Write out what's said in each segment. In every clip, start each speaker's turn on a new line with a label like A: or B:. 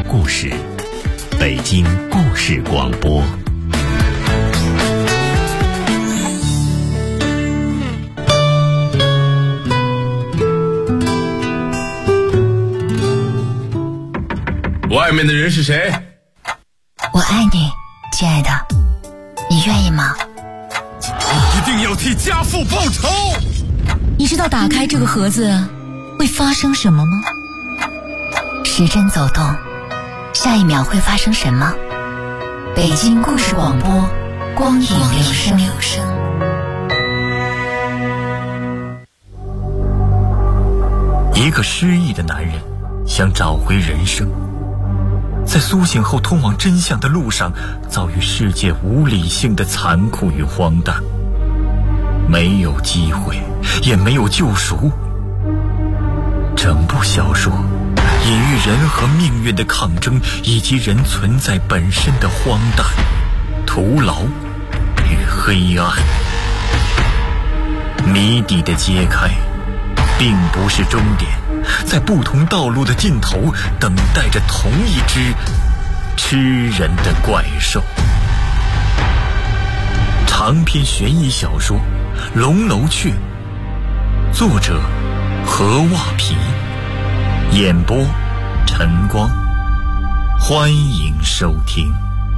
A: 故事，北京故事广播。
B: 外面的人是谁？
C: 我爱你，亲爱的，你愿意吗？
B: 一定要替家父报仇！
C: 你知道打开这个盒子会发生什么吗？时针走动，下一秒会发生什么？北京故事广播，光影留声。
A: 一个失忆的男人想找回人生，在苏醒后通往真相的路上，遭遇世界无理性的残酷与荒诞，没有机会，也没有救赎。整部小说隐喻人和命运的抗争，以及人存在本身的荒诞、徒劳与黑暗。谜底的揭开并不是终点，在不同道路的尽头，等待着同一只吃人的怪兽。长篇悬疑小说《龙楼雀》，作者何袜皮，演播晨光，欢迎收听。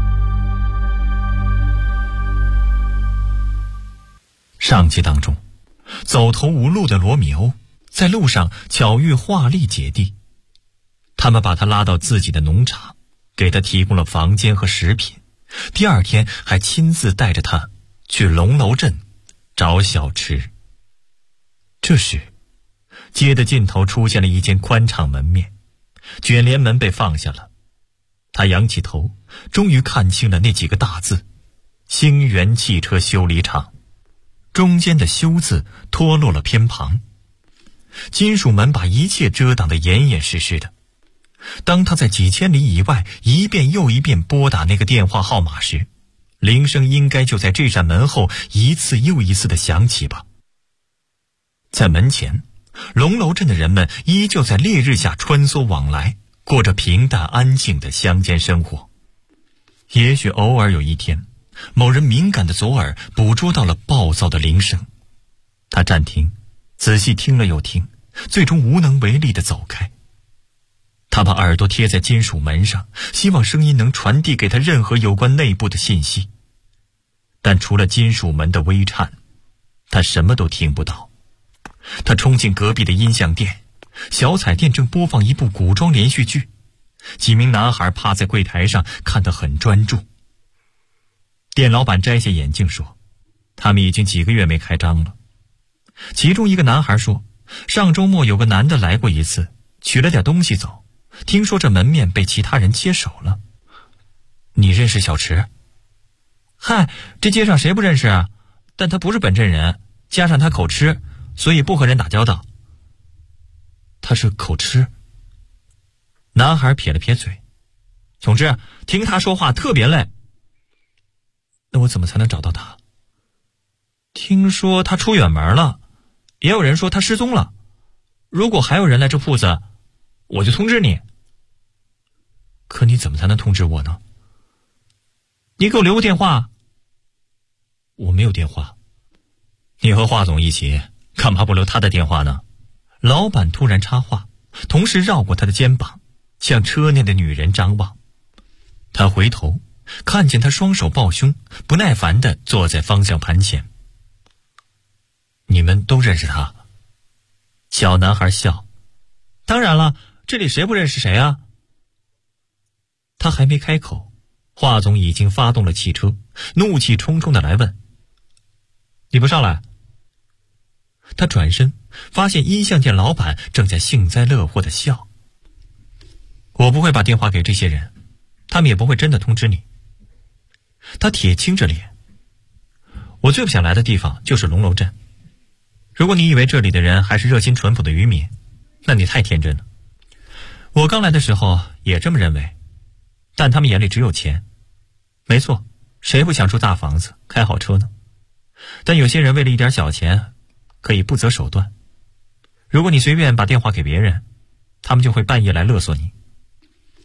A: 上集当中，走投无路的罗密欧在路上巧遇华丽姐弟，他们把他拉到自己的农场，给他提供了房间和食品，第二天还亲自带着他去龙楼镇找小池。这时街的尽头出现了一间宽敞门面，卷帘门被放下了，他仰起头，终于看清了那几个大字：星源汽车修理厂。中间的修字脱落了偏旁，金属门把一切遮挡得严严实实的。当他在几千里以外一遍又一遍拨打那个电话号码时，铃声应该就在这扇门后一次又一次地响起吧。在门前，龙楼镇的人们依旧在烈日下穿梭往来，过着平淡安静的乡间生活。也许偶尔有一天，某人敏感的左耳捕捉到了暴躁的铃声，他暂停，仔细听了又听，最终无能为力地走开。他把耳朵贴在金属门上，希望声音能传递给他任何有关内部的信息，但除了金属门的微颤，他什么都听不到。他冲进隔壁的音像店，小彩电正播放一部古装连续剧，几名男孩趴在柜台上看得很专注。店老板摘下眼镜说，他们已经几个月没开张了。其中一个男孩说，上周末有个男的来过一次，取了点东西走，听说这门面被其他人接手了。你认识小池？嗨，这街上谁不认识啊？但他不是本镇人，加上他口吃，所以不和人打交道。他是口吃？男孩撇了撇嘴，总之听他说话特别累。那我怎么才能找到他？听说他出远门了，也有人说他失踪了。如果还有人来这铺子，我就通知你。可你怎么才能通知我呢？你给我留个电话。我没有电话。你和华总一起，干嘛不留他的电话呢？老板突然插话，同时绕过他的肩膀，向车内的女人张望。他回头看见他双手抱胸，不耐烦地坐在方向盘前。你们都认识他？小男孩笑，当然了，这里谁不认识谁啊？他还没开口，华总已经发动了汽车，怒气冲冲地来问，你不上来？他转身发现音像店老板正在幸灾乐祸地笑。我不会把电话给这些人，他们也不会真的通知你。他铁青着脸，我最不想来的地方就是龙楼镇。如果你以为这里的人还是热心淳朴的渔民，那你太天真了。我刚来的时候也这么认为，但他们眼里只有钱。没错，谁不想住大房子开好车呢？但有些人为了一点小钱可以不择手段。如果你随便把电话给别人，他们就会半夜来勒索你。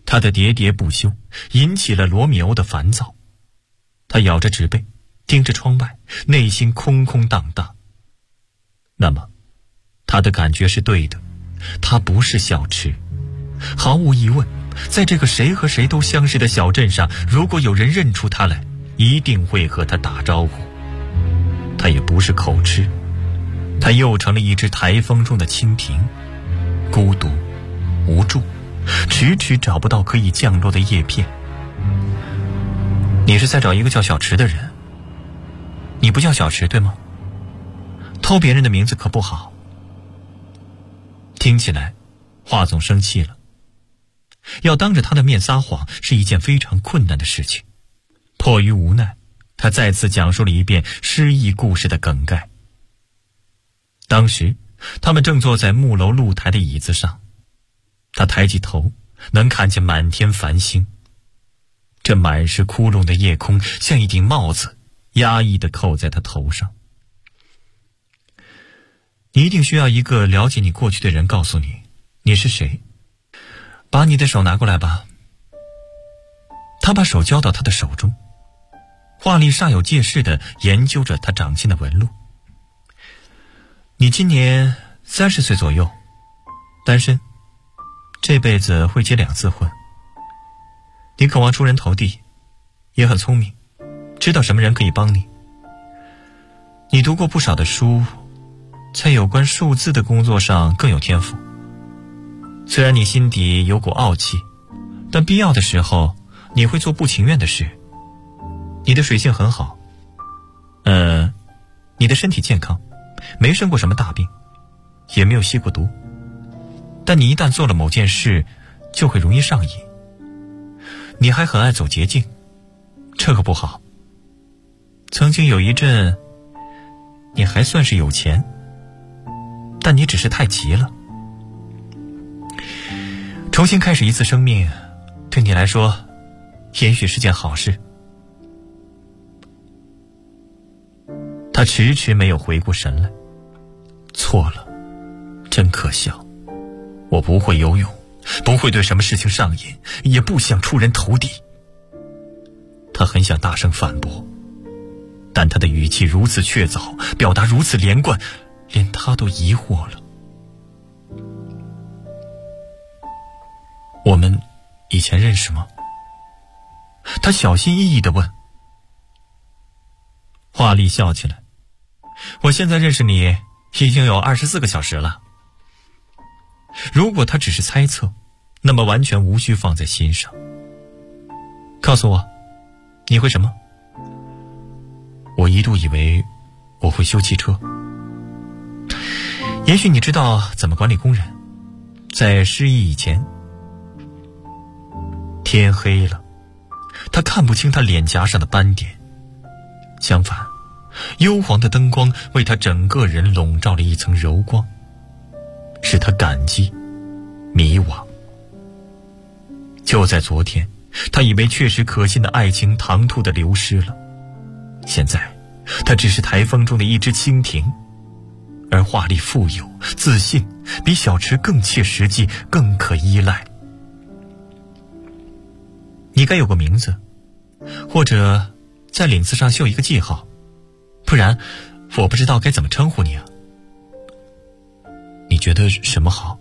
A: 他的喋喋不休引起了罗密欧的烦躁。他咬着纸背，盯着窗外，内心空空荡荡。那么他的感觉是对的，他不是小池。毫无疑问，在这个谁和谁都相识的小镇上，如果有人认出他来，一定会和他打招呼。他也不是口吃，他又成了一只台风中的蜻蜓，孤独无助，迟迟找不到可以降落的叶片。你是在找一个叫小池的人？你不叫小池对吗？偷别人的名字可不好。听起来华总生气了，要当着他的面撒谎是一件非常困难的事情。迫于无奈，他再次讲述了一遍失忆故事的梗概。当时他们正坐在木楼露台的椅子上，他抬起头，能看见满天繁星。这满是窟窿的夜空像一顶帽子，压抑地扣在他头上。你一定需要一个了解你过去的人告诉你你是谁。把你的手拿过来吧。他把手交到他的手中，华丽煞有介事地研究着他掌心的纹路。你今年30岁左右，单身，这辈子会结2次婚。你渴望出人头地，也很聪明，知道什么人可以帮你。你读过不少的书，在有关数字的工作上更有天赋。虽然你心底有股傲气，但必要的时候你会做不情愿的事。你的水性很好，你的身体健康，没生过什么大病，也没有吸过毒。但你一旦做了某件事，就会容易上瘾。你还很爱走捷径，这个不好。曾经有一阵，你还算是有钱，但你只是太急了。重新开始一次生命，对你来说，也许是件好事。他迟迟没有回过神来。错了，真可笑。我不会游泳，不会对什么事情上瘾，也不想出人头地。他很想大声反驳，但他的语气如此确凿，表达如此连贯，连他都疑惑了。我们以前认识吗？他小心翼翼地问。华丽笑起来。我现在认识你已经有24个小时了。如果他只是猜测，那么完全无需放在心上。告诉我，你会什么？我一度以为我会修汽车。也许你知道怎么管理工人。在失忆以前，天黑了，他看不清他脸颊上的斑点，相反，幽黄的灯光为他整个人笼罩了一层柔光，使他感激、迷惘。就在昨天，他以为确实可信的爱情唐突地流失了，现在他只是台风中的一只蜻蜓，而华丽富有、自信，比小池更切实际，更可依赖。你该有个名字，或者在领子上绣一个记号，不然我不知道该怎么称呼你啊。你觉得什么好？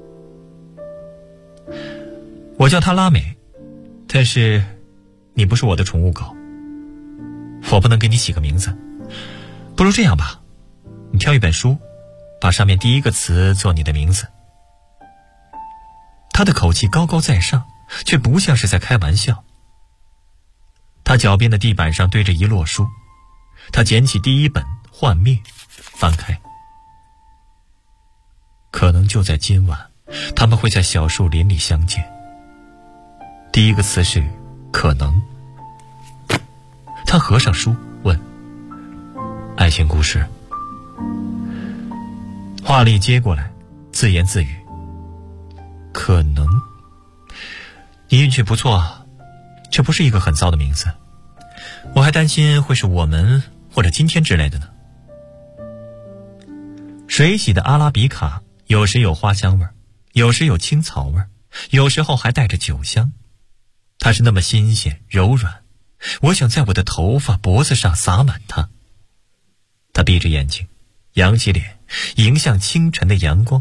A: 我叫她拉美，但是你不是我的宠物狗，我不能给你起个名字。不如这样吧，你挑一本书，把上面第一个词做你的名字。他的口气高高在上，却不像是在开玩笑。他脚边的地板上堆着一摞书，他捡起第一本《幻灭》，翻开。可能就在今晚，他们会在小树林里相见。第一个词是可能。他合上书问，爱情故事。华丽接过来，自言自语，可能。你运气不错啊，这不是一个很糟的名字。我还担心会是我们或者今天之类的呢。水洗的阿拉比卡有时有花香味，有时有青草味， 有时候还带着酒香。它是那么新鲜柔软，我想在我的头发脖子上洒满它。他闭着眼睛，扬起脸，迎向清晨的阳光。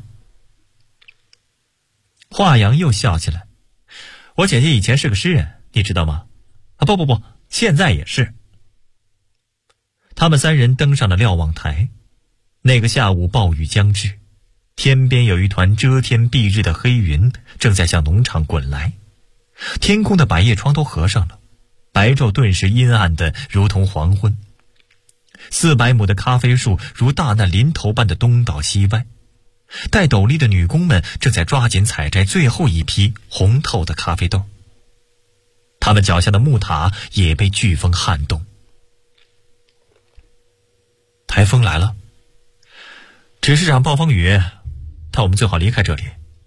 A: 华阳又笑起来，我姐姐以前是个诗人，你知道吗？不，现在也是。他们三人登上了瞭望台。那个下午暴雨将至，天边有一团遮天蔽日的黑云正在向农场滚来，天空的百叶窗都合上了，白昼顿时阴暗的如同黄昏。400亩的咖啡树如大难临头般的东倒西歪，戴斗笠的女工们正在抓紧采摘最后一批红透的咖啡豆。他们脚下的木塔也被飓风撼动。台风来了，只是场暴风雨，但我们最好离开这里。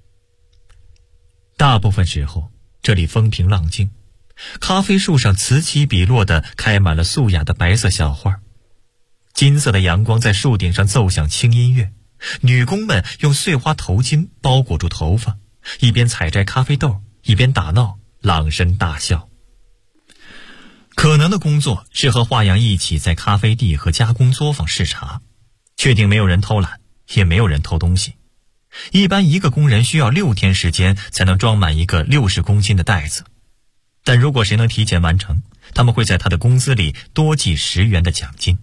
A: 大部分时候这里风平浪静，咖啡树上此起彼落地开满了素雅的白色小花，金色的阳光在树顶上奏响轻音乐，女工们用碎花头巾包裹住头发，一边采摘咖啡豆一边打闹，朗声大笑。可能的工作是和华阳一起在咖啡地和加工作坊视察，确定没有人偷懒，也没有人偷东西。一般一个工人需要6天时间才能装满一个60公斤的袋子，但如果谁能提前完成，他们会在他的工资里多记10元的奖金。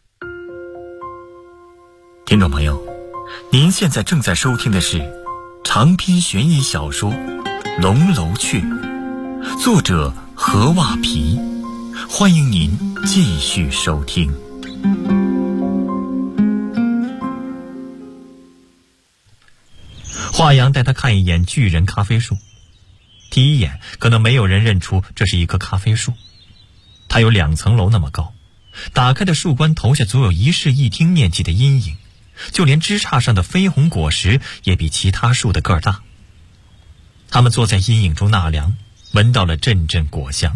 A: 听众朋友，您现在正在收听的是长篇悬疑小说《龙楼雀》，作者何袜皮，欢迎您继续收听。华阳带他看一眼巨人咖啡树，第一眼可能没有人认出这是一棵咖啡树。它有2层楼那么高，打开的树冠投下足有1室1厅面积的阴影，就连枝杈上的绯红果实也比其他树的个儿大。他们坐在阴影中纳凉，闻到了阵阵果香。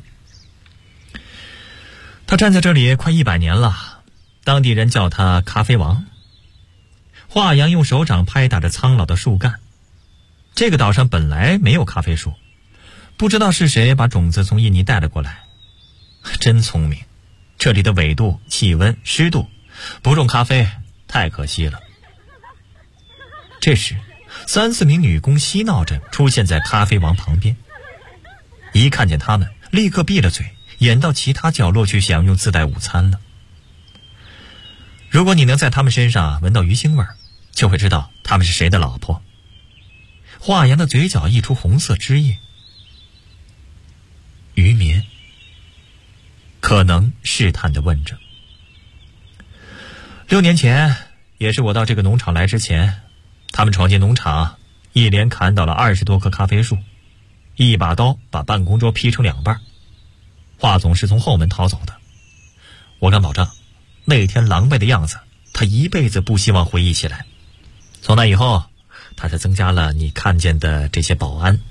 A: 他站在这里快100年了，当地人叫他咖啡王。华阳用手掌拍打着苍老的树干。这个岛上本来没有咖啡树，不知道是谁把种子从印尼带了过来。真聪明，这里的纬度、气温、湿度，不种咖啡太可惜了。这时3、4名女工嬉闹着出现在咖啡王旁边，一看见他们立刻闭了嘴，掩到其他角落去享用自带午餐了。如果你能在他们身上闻到鱼腥味，就会知道他们是谁的老婆。华阳的嘴角溢出红色汁液。渔民可能试探地问着。6年前，也是我到这个农场来之前，他们闯进农场，一连砍倒了20多棵咖啡树，一把刀把办公桌劈成2半。华总是从后门逃走的。我敢保证，那天狼狈的样子，他一辈子不希望回忆起来。从那以后，他才增加了你看见的这些保安。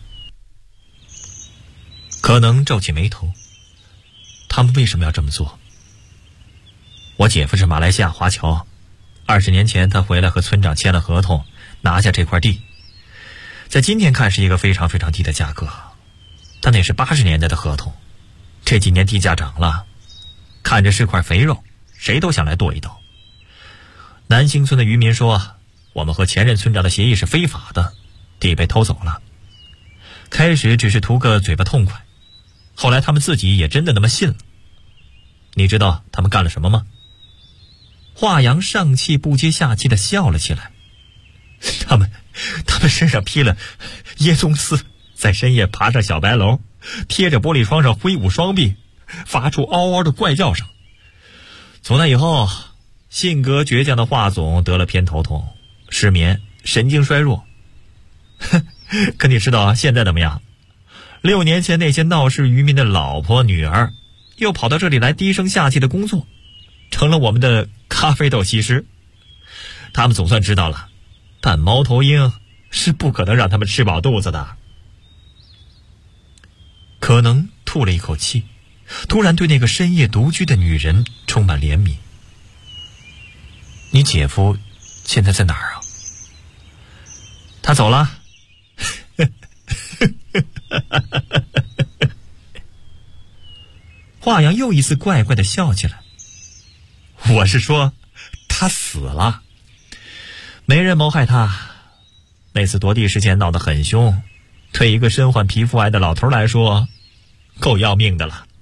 A: 可能皱起眉头，他们为什么要这么做？我姐夫是马来西亚华侨，20年前他回来和村长签了合同，拿下这块地，在今天看是一个非常非常低的价格，但那是80年代的合同，这几年地价涨了，看着是块肥肉，谁都想来剁一刀。南兴村的渔民说，我们和前任村长的协议是非法的，地被偷走了。开始只是图个嘴巴痛快，后来他们自己也真的那么信了。你知道他们干了什么吗？华阳上气不接下气地笑了起来。他们身上披了椰棕丝，在深夜爬上小白楼，贴着玻璃窗上挥舞双臂，发出嗷嗷的怪叫声。从那以后，性格倔强的华总得了偏头痛、失眠、神经衰弱。可你知道现在怎么样？6年前那些闹事渔民的老婆女儿又跑到这里来低声下气的工作，成了我们的咖啡豆西施。他们总算知道了，但猫头鹰是不可能让他们吃饱肚子的。可能吐了一口气，突然对那个深夜独居的女人充满怜悯。你姐夫现在在哪儿啊？他走了。 华阳又一次怪怪地笑起来。我是说，他死了，没人谋害他。那次夺地事件闹得很凶，对一个身患皮肤癌的老头来说，够要命的了。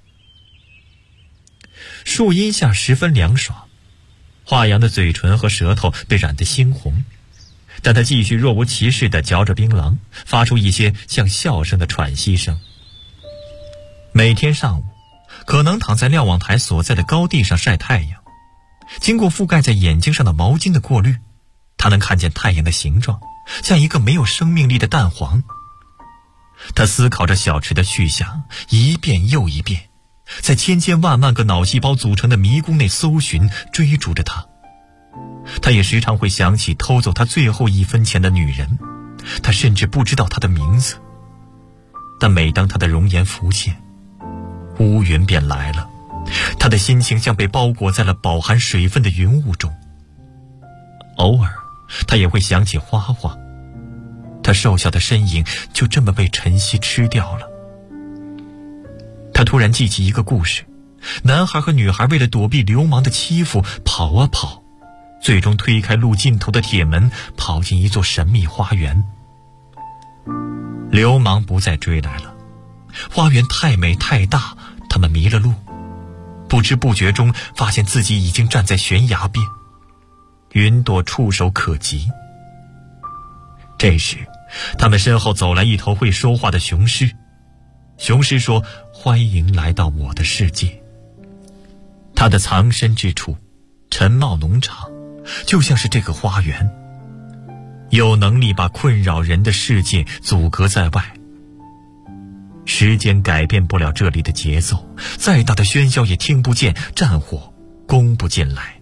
A: 树荫下十分凉爽，华阳的嘴唇和舌头被染得猩红，但他继续若无其事地嚼着槟榔，发出一些像笑声的喘息声。每天上午，可能躺在瞭望台所在的高地上晒太阳，经过覆盖在眼睛上的毛巾的过滤，他能看见太阳的形状，像一个没有生命力的蛋黄。他思考着小池的去向，一遍又一遍，在千千万万个脑细胞组成的迷宫内搜寻追逐着他。他也时常会想起偷走他最后1分钱的女人，他甚至不知道她的名字。但每当他的容颜浮现，乌云便来了，他的心情像被包裹在了饱含水分的云雾中。偶尔他也会想起花花，他瘦小的身影就这么被晨曦吃掉了。他突然记起一个故事，男孩和女孩为了躲避流氓的欺负，跑啊跑，最终推开路尽头的铁门，跑进一座神秘花园。流氓不再追来了，花园太美太大，他们迷了路，不知不觉中发现自己已经站在悬崖边，云朵触手可及。这时他们身后走来一头会说话的雄狮，雄狮说：欢迎来到我的世界。他的藏身之处，陈茂农场，就像是这个花园，有能力把困扰人的世界阻隔在外。时间改变不了这里的节奏，再大的喧嚣也听不见，战火攻不进来。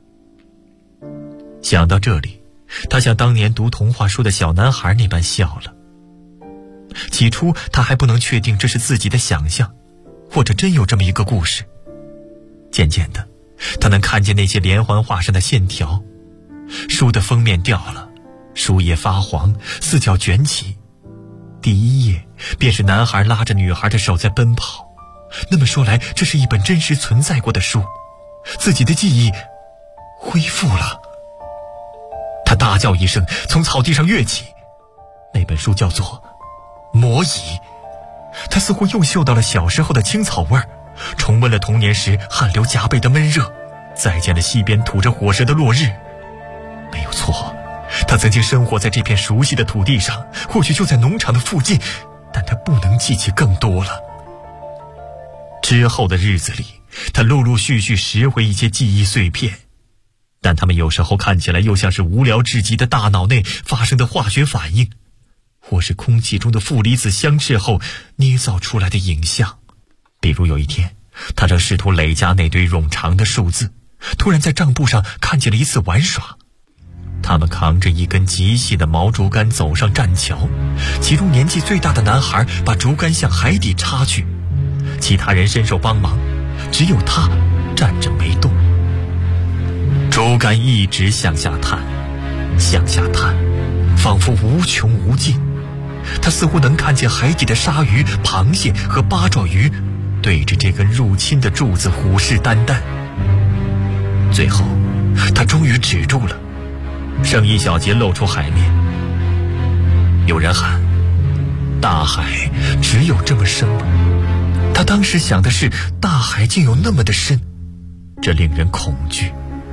A: 想到这里，他像当年读童话书的小男孩那般笑了。起初他还不能确定这是自己的想象，或者真有这么一个故事。渐渐的，他能看见那些连环画上的线条，书的封面掉了，书页发黄，四角卷起，第1页便是男孩拉着女孩的手在奔跑。那么说来，这是一本真实存在过的书，自己的记忆恢复了。他大叫一声，从草地上跃起。那本书叫做《魔椅》，他似乎又嗅到了小时候的青草味儿，重温了童年时汗流浃背的闷热，再见了溪边吐着火舌的落日。没有错，他曾经生活在这片熟悉的土地上，或许就在农场的附近，但他不能记起更多了。之后的日子里，他陆陆续续拾回一些记忆碎片，但他们有时候看起来又像是无聊至极的大脑内发生的化学反应，或是空气中的负离子相斥后捏造出来的影像。比如有一天，他正试图累加那堆冗长的数字，突然在账簿上看见了一次玩耍。他们扛着一根极细的毛竹竿走上栈桥，其中年纪最大的男孩把竹竿向海底插去，其他人伸手帮忙，只有他站着没动。竹竿一直向下探，向下探，仿佛无穷无尽。他似乎能看见海底的鲨鱼、螃蟹和八爪鱼对着这根入侵的柱子虎视眈眈。最后他终于止住了，剩一小截露出海面。有人喊：大海只有这么深吗？他当时想的是，大海竟有那么的深，这令人恐惧。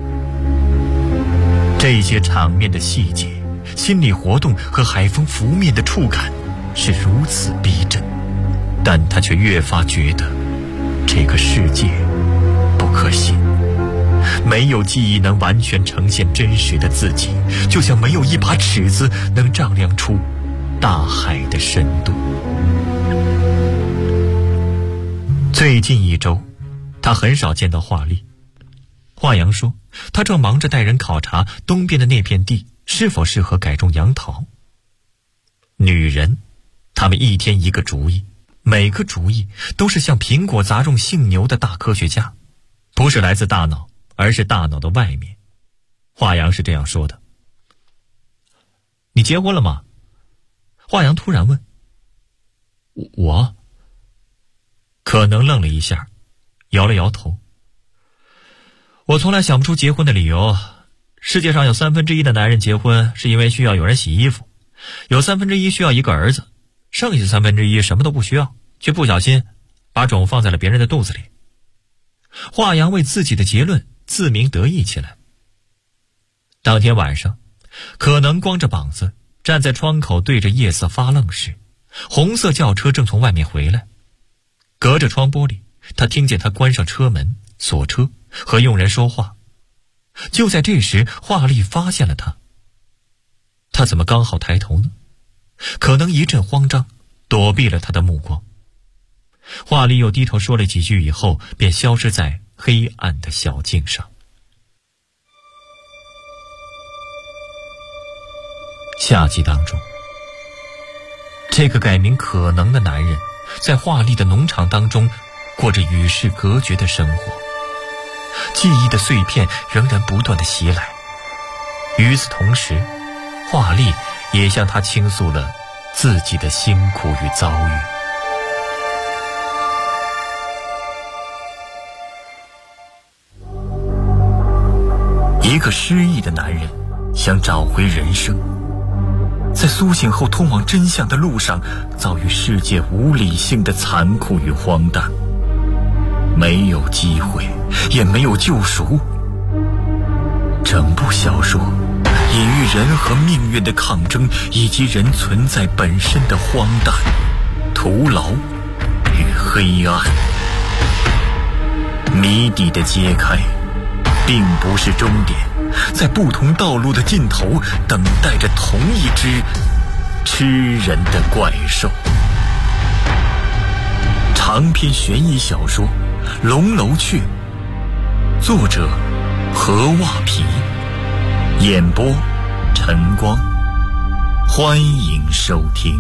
A: 这些场面的细节、心理活动和海风拂面的触感是如此逼真，但他却越发觉得这个世界不可信。没有记忆能完全呈现真实的自己，就像没有一把尺子能丈量出大海的深度。最近1周，他很少见到华丽。华阳说，他正忙着带人考察东边的那片地是否适合改种杨桃。女人，他们一天一个主意，每个主意都是像苹果砸中姓牛的大科学家，不是来自大脑，而是大脑的外面。华阳是这样说的。你结婚了吗？华阳突然问。 我可能愣了一下，摇了摇头。我从来想不出结婚的理由。世界上有1/3的男人结婚是因为需要有人洗衣服，有1/3需要一个儿子，剩下1/3什么都不需要，却不小心把种放在了别人的肚子里。华阳为自己的结论自鸣得意起来。当天晚上，可能光着膀子站在窗口对着夜色发愣时，红色轿车正从外面回来。隔着窗玻璃，他听见他关上车门、锁车和佣人说话。就在这时，华丽发现了他。他怎么刚好抬头呢？可能一阵慌张，躲避了他的目光。华丽又低头说了几句以后，便消失在黑暗的小径上。下集当中，这个改名可能的男人在华丽的农场当中过着与世隔绝的生活，记忆的碎片仍然不断的袭来。与此同时，华丽也向他倾诉了自己的辛苦与遭遇。一个失忆的男人想找回人生，在苏醒后通往真相的路上，遭遇世界无理性的残酷与荒诞，没有机会，也没有救赎。整部小说隐喻人和命运的抗争，以及人存在本身的荒诞、徒劳与黑暗。谜底的揭开并不是终点，在不同道路的尽头，等待着同一只吃人的怪兽。长篇悬疑小说《龙楼雀》，作者何袜皮，演播晨光。欢迎收听。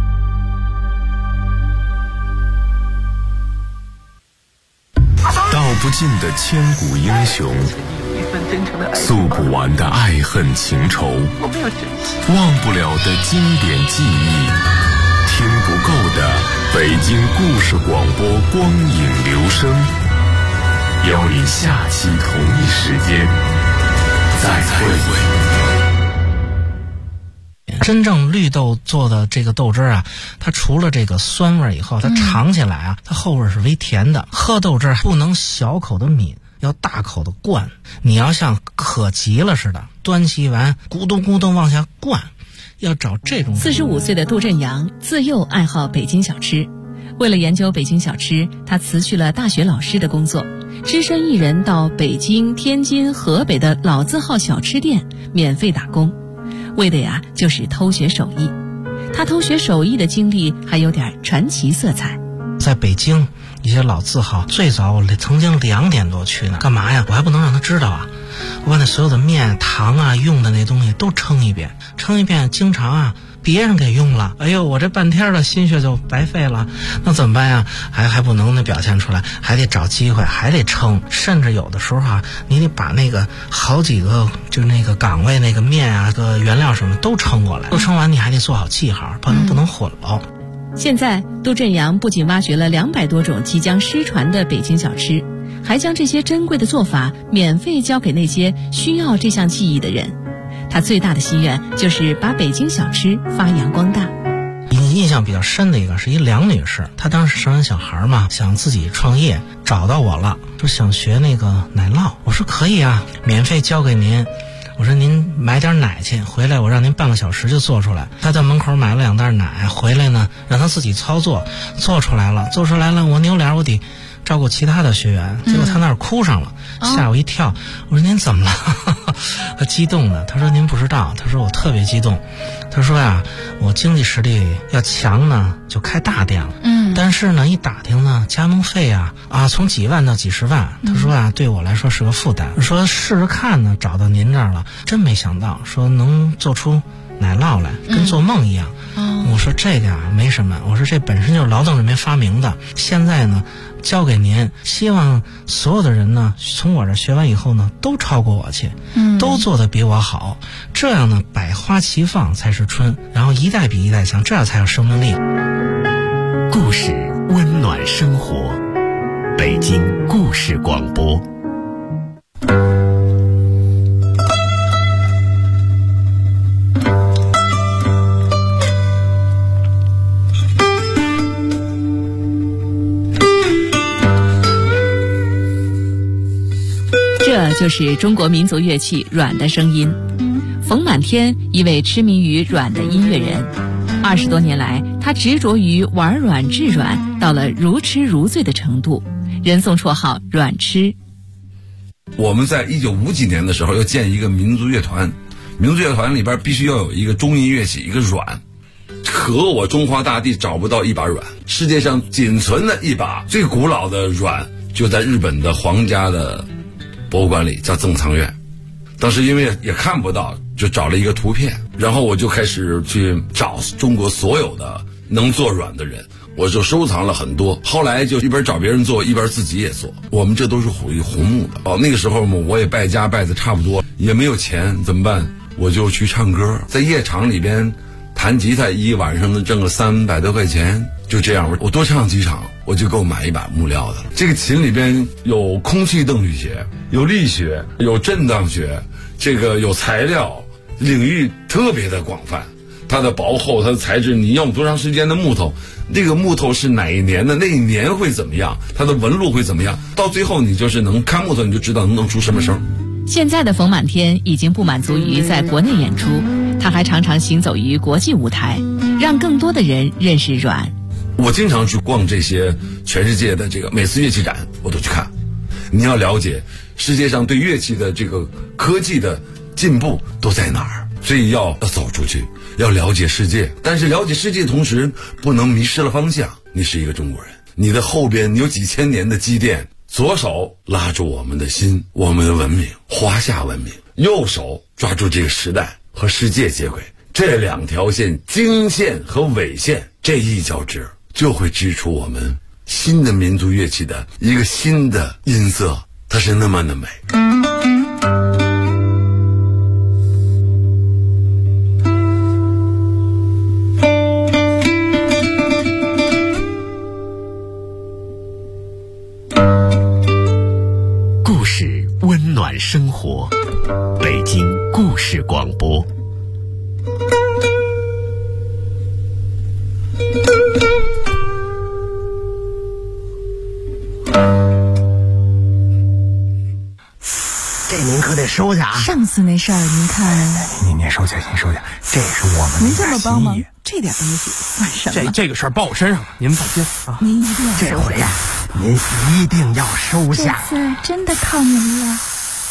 B: 道不尽的千古英雄，诉不完的爱恨情仇，忘不了的经典记忆，听不够的北京故事广播光影留声。邀你下期同一时间再会。
D: 真正绿豆做的这个豆汁啊，它除了这个酸味以后，它尝起来啊，它后味是微甜的。喝豆汁不能小口的抿，要大口的灌。你要像渴急了似的，端起碗咕咚咕咚往下灌，要找这种。
E: 45岁的杜振阳自幼爱好北京小吃，为了研究北京小吃，他辞去了大学老师的工作，只身一人到北京、天津、河北的老字号小吃店免费打工，为的呀就是偷学手艺。他偷学手艺的经历还有点传奇色彩。
D: 在北京一些老字号，最早我曾经2点多去呢，干嘛呀？我还不能让他知道啊！我把那所有的面、糖啊、用的那东西都称一遍，经常啊别人给用了，哎呦，我这半天的心血就白费了，那怎么办呀？还不能表现出来，还得找机会，还得称，甚至有的时候啊，你得把那个好几个就那个岗位那个面啊、个原料什么都称过来，都称完你还得做好记号，不能混了。
E: 现在杜振阳不仅挖掘了200多种即将失传的北京小吃，还将这些珍贵的做法免费交给那些需要这项技艺的人。他最大的心愿就是把北京小吃发扬光大。
D: 印象比较深的一个是一梁女士，她当时生完小孩嘛，想自己创业，找到我了，说想学那个奶酪。我说可以啊，免费交给您。我说您买点奶去，回来我让您半个小时就做出来。他在门口买了2袋奶，回来呢让他自己操作，做出来了，我扭脸我得照顾其他的学员，结果他那儿哭上了，吓我一跳。我说您怎么了？他激动的，他说您不知道，他说我特别激动，他说呀，我经济实力要强呢就开大店了，但是呢一打听呢加盟费啊从几万到几十万，他说啊对我来说是个负担，说试试看呢，找到您这儿了，真没想到说能做出奶酪来，跟做梦一样。我说这个啊没什么，我说这本身就是劳动人民发明的，现在呢交给您，希望所有的人呢从我这学完以后呢都超过我去，都做得比我好，这样呢百花齐放才是春，然后一代比一代强，这样才有生命力。
B: 故事温暖生活，北京故事广播。
E: 这就是中国民族乐器阮的声音。冯满天，一位痴迷于阮的音乐人，20多年来，他执着于玩阮制阮，到了如痴如醉的程度，人送绰号阮痴。
F: 我们在1950几年的时候要建一个民族乐团，民族乐团里边必须要有一个中音乐器，一个阮。可我中华大地找不到一把阮，世界上仅存的一把最古老的阮就在日本的皇家的博物馆里，叫赠藏院。当时因为也看不到，就找了一个图片，然后我就开始去找中国所有的能做阮的人，我就收藏了很多。后来就一边找别人做，一边自己也做。我们这都是属于红木的。那个时候我也败家败的差不多，也没有钱，怎么办？我就去唱歌，在夜场里边弹吉他，一晚上能挣个300多块钱。就这样，我多唱几场，我就够买一把木料的了。这个琴里边有空气动力学，有力学，有震荡学，这个有材料，领域特别的广泛。它的薄厚，它的材质，你用多长时间的木头，那个木头是哪一年的，那一年会怎么样，它的纹路会怎么样，到最后你就是能看木头，你就知道能出什么声。
E: 现在的冯满天已经不满足于在国内演出，他还常常行走于国际舞台，让更多的人认识阮。
F: 我经常去逛这些全世界的这个每次乐器展，我都去看。你要了解世界上对乐器的这个科技的进步都在哪儿，所以要走出去，要了解世界。但是了解世界的同时，不能迷失了方向。你是一个中国人，你的后边有几千年的积淀，左手拉住我们的心，我们的文明，华夏文明；右手抓住这个时代和世界接轨。这两条线，经线和纬线，这一交织，就会织出我们新的民族乐器的一个新的音色，它是那么的美。
B: 故事温暖生活，北京故事广播。
G: 这您可得收下啊！
H: 上次那事儿您看，
G: 您收下，您收下，这是我们
H: 您这么帮忙，这点东西算什么？
G: 这个事儿报我身上了，您放心啊！
H: 您一定要收下，
G: 这回呀，您一定要收下。
H: 这次真的靠您了。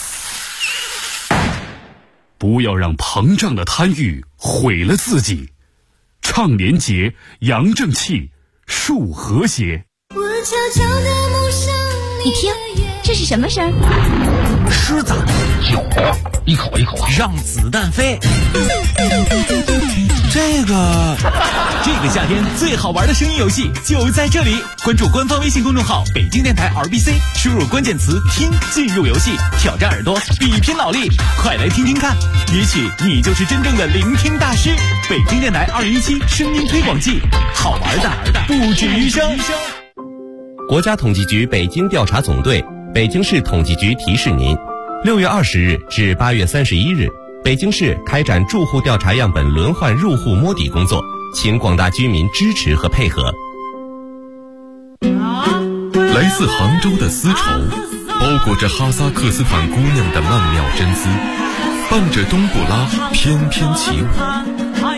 I: 不要让膨胀的贪欲毁了自己，唱廉洁，扬正气，树和谐。
C: 你听，这是什么声？
G: 狮子酒，一口一口让子弹飞。这
J: 个夏天最好玩的声音游戏就在这里，关注官方微信公众号北京电台 RBC， 输入关键词听进入游戏，挑战耳朵，比拼脑力，快来听听看，也许你就是真正的聆听大师。北京电台2017声音推广季，好玩的不止余生。
K: 国家统计局北京调查总队、北京市统计局提示您：6月20日至8月31日，北京市开展住户调查样本轮换入户摸底工作，请广大居民支持和配合。
B: 来自杭州的丝绸，包裹着哈萨克斯坦姑娘的曼妙真姿，伴着冬不拉翩翩起舞。